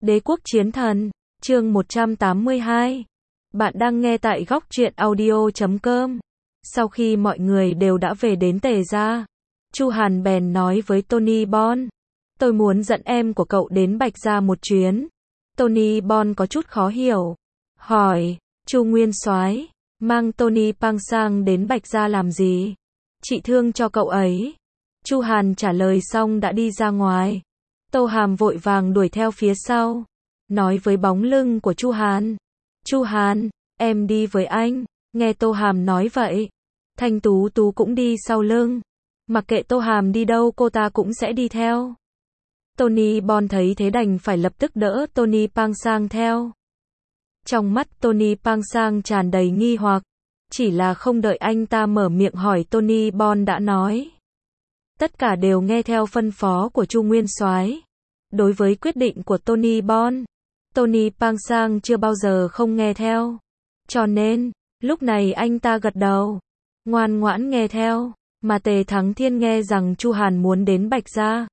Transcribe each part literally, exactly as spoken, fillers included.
Đế quốc chiến thần, chương một trăm tám mươi hai. Bạn đang nghe tại góc truyện audio chấm com. Sau khi mọi người đều đã về đến Tề gia, Chu Hàn bèn nói với Tony Bon, tôi muốn dẫn em của cậu đến Bạch gia một chuyến. Tony Bon có chút khó hiểu, hỏi, Chu Nguyên Soái, mang Tony Pang sang đến Bạch gia làm gì? Trị thương cho cậu ấy. Chu Hàn trả lời xong đã đi ra ngoài. Tô Hàm vội vàng đuổi theo phía sau, nói với bóng lưng của Chu Hàn. Chu Hàn, em đi với anh. Nghe Tô Hàm nói vậy, Thanh Tú Tú cũng đi sau lưng. Mặc kệ Tô Hàm đi đâu cô ta cũng sẽ đi theo. Tony Bon thấy thế đành phải lập tức đỡ Tony Pang sang theo. Trong mắt Tony Pang sang tràn đầy nghi hoặc, chỉ là không đợi anh ta mở miệng hỏi Tony Bon đã nói. Tất cả đều nghe theo phân phó của Chu Nguyên Soái. Đối với quyết định của Tony Bon, Tony Pang Sang chưa bao giờ không nghe theo. Cho nên, lúc này anh ta gật đầu, ngoan ngoãn nghe theo, mà Tề Thắng Thiên nghe rằng Chu Hàn muốn đến Bạch gia.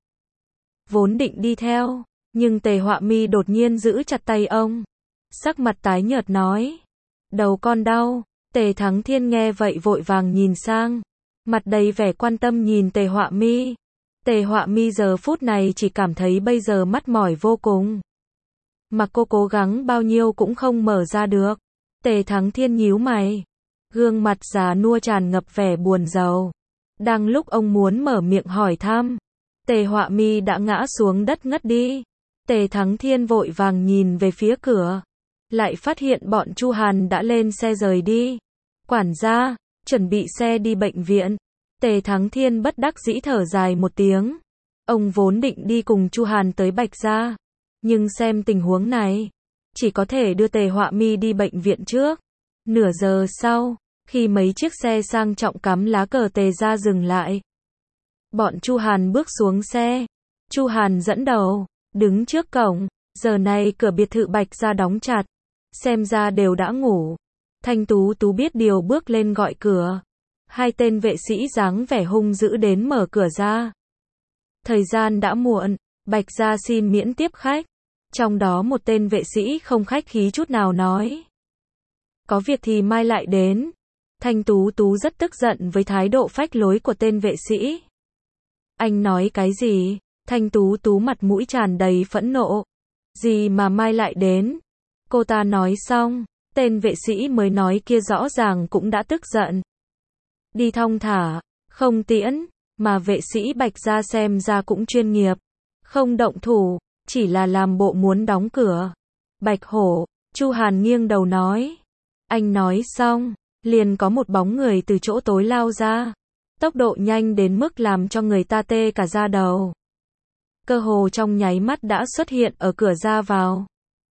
Vốn định đi theo, nhưng Tề Họa Mi đột nhiên giữ chặt tay ông. Sắc mặt tái nhợt nói, đầu con đau. Tề Thắng Thiên nghe vậy vội vàng nhìn sang, mặt đầy vẻ quan tâm nhìn Tề Họa Mi. Tề Họa Mi giờ phút này chỉ cảm thấy bây giờ mát mỏi vô cùng. Mà cô cố gắng bao nhiêu cũng không mở ra được. Tề Thắng Thiên nhíu mày, gương mặt già nua tràn ngập vẻ buồn rầu. Đang lúc ông muốn mở miệng hỏi thăm, Tề Họa Mi đã ngã xuống đất ngất đi. Tề Thắng Thiên vội vàng nhìn về phía cửa, lại phát hiện bọn Chu Hàn đã lên xe rời đi. Quản gia, chuẩn bị xe đi bệnh viện. Tề Thắng Thiên bất đắc dĩ thở dài một tiếng. Ông vốn định đi cùng Chu Hàn tới Bạch gia, nhưng xem tình huống này, chỉ có thể đưa Tề Họa Mi đi bệnh viện trước. Nửa giờ sau, khi mấy chiếc xe sang trọng cắm lá cờ Tề gia dừng lại, bọn Chu Hàn bước xuống xe. Chu Hàn dẫn đầu, đứng trước cổng. Giờ này cửa biệt thự Bạch gia đóng chặt, xem ra đều đã ngủ. Thanh Tú Tú biết điều bước lên gọi cửa. Hai tên vệ sĩ dáng vẻ hung dữ đến mở cửa ra. Thời gian đã muộn, Bạch gia xin miễn tiếp khách. Trong đó một tên vệ sĩ không khách khí chút nào nói, có việc thì mai lại đến. Thanh Tú Tú rất tức giận với thái độ phách lối của tên vệ sĩ. Anh nói cái gì? Thanh Tú Tú mặt mũi tràn đầy phẫn nộ. Gì mà mai lại đến? Cô ta nói xong, tên vệ sĩ mới nói kia rõ ràng cũng đã tức giận. Đi thong thả, không tiễn, mà vệ sĩ Bạch gia xem ra cũng chuyên nghiệp. Không động thủ, chỉ là làm bộ muốn đóng cửa. Bạch Hổ, Chu Hàn nghiêng đầu nói. Anh nói xong, liền có một bóng người từ chỗ tối lao ra. Tốc độ nhanh đến mức làm cho người ta tê cả da đầu. Cơ hồ trong nháy mắt đã xuất hiện ở cửa ra vào.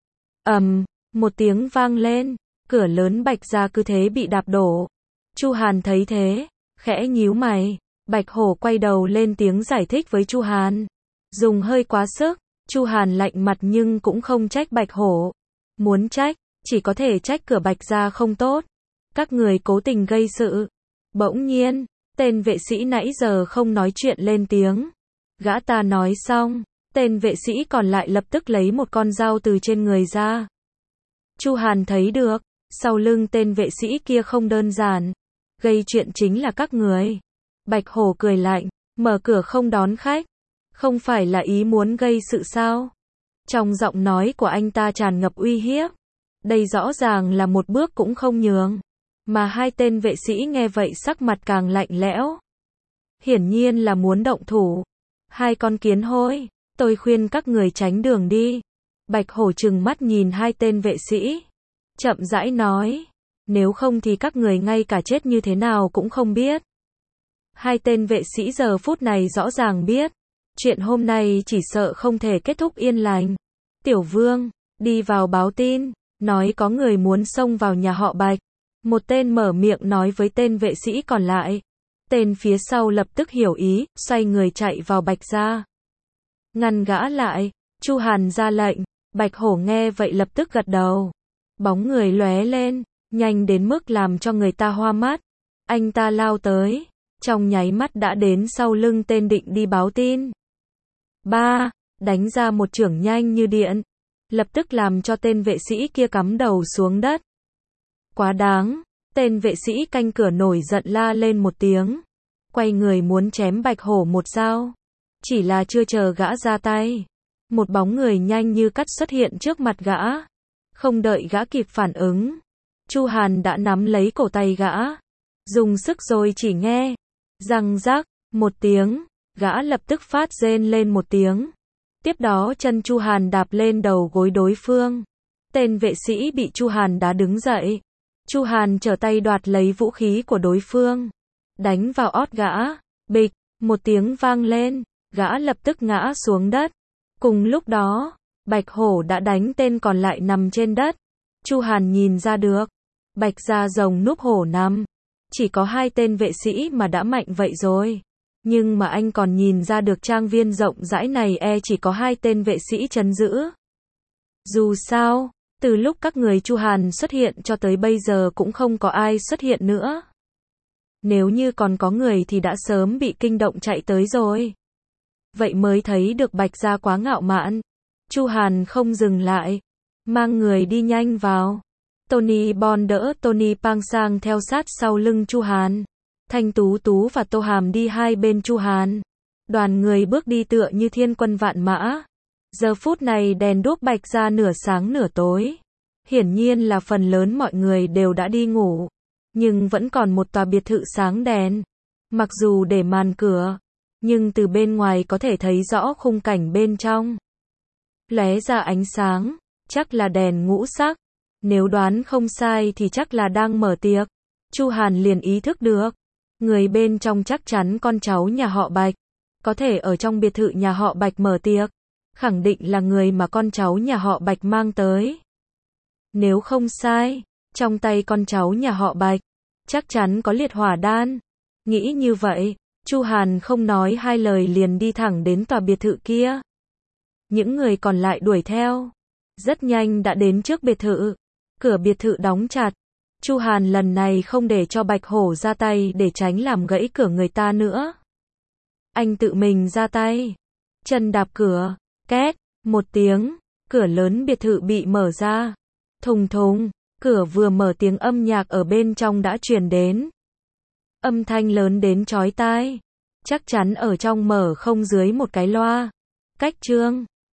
Ầm, um, một tiếng vang lên, cửa lớn Bạch gia cứ thế bị đạp đổ. Chu Hàn thấy thế, khẽ nhíu mày. Bạch Hổ quay đầu lên tiếng giải thích với Chu Hàn. Dùng hơi quá sức. Chu Hàn lạnh mặt nhưng cũng không trách Bạch Hổ. Muốn trách, chỉ có thể trách cửa Bạch gia không tốt. Các người cố tình gây sự. Bỗng nhiên, tên vệ sĩ nãy giờ không nói chuyện lên tiếng. Gã ta nói xong, tên vệ sĩ còn lại lập tức lấy một con dao từ trên người ra. Chu Hàn thấy được, sau lưng tên vệ sĩ kia không đơn giản. Gây chuyện chính là các người. Bạch Hổ cười lạnh, mở cửa không đón khách. Không phải là ý muốn gây sự sao? Trong giọng nói của anh ta tràn ngập uy hiếp. Đây rõ ràng là một bước cũng không nhường. Mà hai tên vệ sĩ nghe vậy sắc mặt càng lạnh lẽo. Hiển nhiên là muốn động thủ. Hai con kiến hôi, tôi khuyên các người tránh đường đi. Bạch Hổ trừng mắt nhìn hai tên vệ sĩ, chậm rãi nói, nếu không thì các người ngay cả chết như thế nào cũng không biết. Hai tên vệ sĩ giờ phút này rõ ràng biết, chuyện hôm nay chỉ sợ không thể kết thúc yên lành. Tiểu Vương, đi vào báo tin, nói có người muốn xông vào nhà họ Bạch. Một tên mở miệng nói với tên vệ sĩ còn lại. Tên phía sau lập tức hiểu ý, xoay người chạy vào Bạch gia. Ngăn gã lại, Chu Hàn ra lệnh. Bạch Hổ nghe vậy lập tức gật đầu. Bóng người lóe lên, nhanh đến mức làm cho người ta hoa mắt. Anh ta lao tới, trong nháy mắt đã đến sau lưng tên định đi báo tin. Ba, đánh ra một chưởng nhanh như điện. lập tức làm cho tên vệ sĩ kia cắm đầu xuống đất. Quá đáng, tên vệ sĩ canh cửa nổi giận la lên một tiếng, quay người muốn chém Bạch Hổ một dao. Chỉ là chưa chờ gã ra tay, một bóng người nhanh như cắt xuất hiện trước mặt gã. Không đợi gã kịp phản ứng, Chu Hàn đã nắm lấy cổ tay gã, dùng sức rồi chỉ nghe răng rắc một tiếng, gã lập tức phát rên lên một tiếng. Tiếp đó chân Chu Hàn đạp lên đầu gối đối phương. Tên vệ sĩ bị Chu Hàn đá đứng dậy. Chu Hàn trở tay đoạt lấy vũ khí của đối phương, đánh vào ót gã. Bịch, một tiếng vang lên, gã lập tức ngã xuống đất. Cùng lúc đó, Bạch Hổ đã đánh tên còn lại nằm trên đất. Chu Hàn nhìn ra được, Bạch da rồng núp hổ nằm. Chỉ có hai tên vệ sĩ mà đã mạnh vậy rồi. Nhưng mà anh còn nhìn ra được trang viên rộng rãi này e chỉ có hai tên vệ sĩ trấn giữ. Dù sao, từ lúc các người Chu Hàn xuất hiện cho tới bây giờ cũng không có ai xuất hiện nữa. Nếu như còn có người thì đã sớm bị kinh động chạy tới rồi. Vậy mới thấy được Bạch gia quá ngạo mạn. Chu Hàn không dừng lại, mang người đi nhanh vào. Tony Bon đỡ Tony Pang Sang theo sát sau lưng Chu Hàn. Thanh Tú Tú và Tô Hàm đi hai bên Chu Hàn. Đoàn người bước đi tựa như thiên quân vạn mã. Giờ phút này đèn đuốc Bạch gia nửa sáng nửa tối. Hiển nhiên là phần lớn mọi người đều đã đi ngủ. Nhưng vẫn còn một tòa biệt thự sáng đèn. Mặc dù để màn cửa, nhưng từ bên ngoài có thể thấy rõ khung cảnh bên trong. Lóe ra ánh sáng, chắc là đèn ngũ sắc. Nếu đoán không sai thì chắc là đang mở tiệc. Chu Hàn liền ý thức được, người bên trong chắc chắn con cháu nhà họ Bạch. Có thể ở trong biệt thự nhà họ Bạch mở tiệc, khẳng định là người mà con cháu nhà họ Bạch mang tới. Nếu không sai, trong tay con cháu nhà họ Bạch, chắc chắn có liệt hỏa đan. Nghĩ như vậy, Chu Hàn không nói hai lời liền đi thẳng đến tòa biệt thự kia. Những người còn lại đuổi theo. Rất nhanh đã đến trước biệt thự. Cửa biệt thự đóng chặt. Chu Hàn lần này không để cho Bạch Hổ ra tay để tránh làm gãy cửa người ta nữa. Anh tự mình ra tay. Chân đạp cửa. Két. Một tiếng. Cửa lớn biệt thự bị mở ra. Thùng thùng. Cửa vừa mở tiếng âm nhạc ở bên trong đã truyền đến. Âm thanh lớn đến chói tai. Chắc chắn ở trong mở không dưới một cái loa. Cách trương.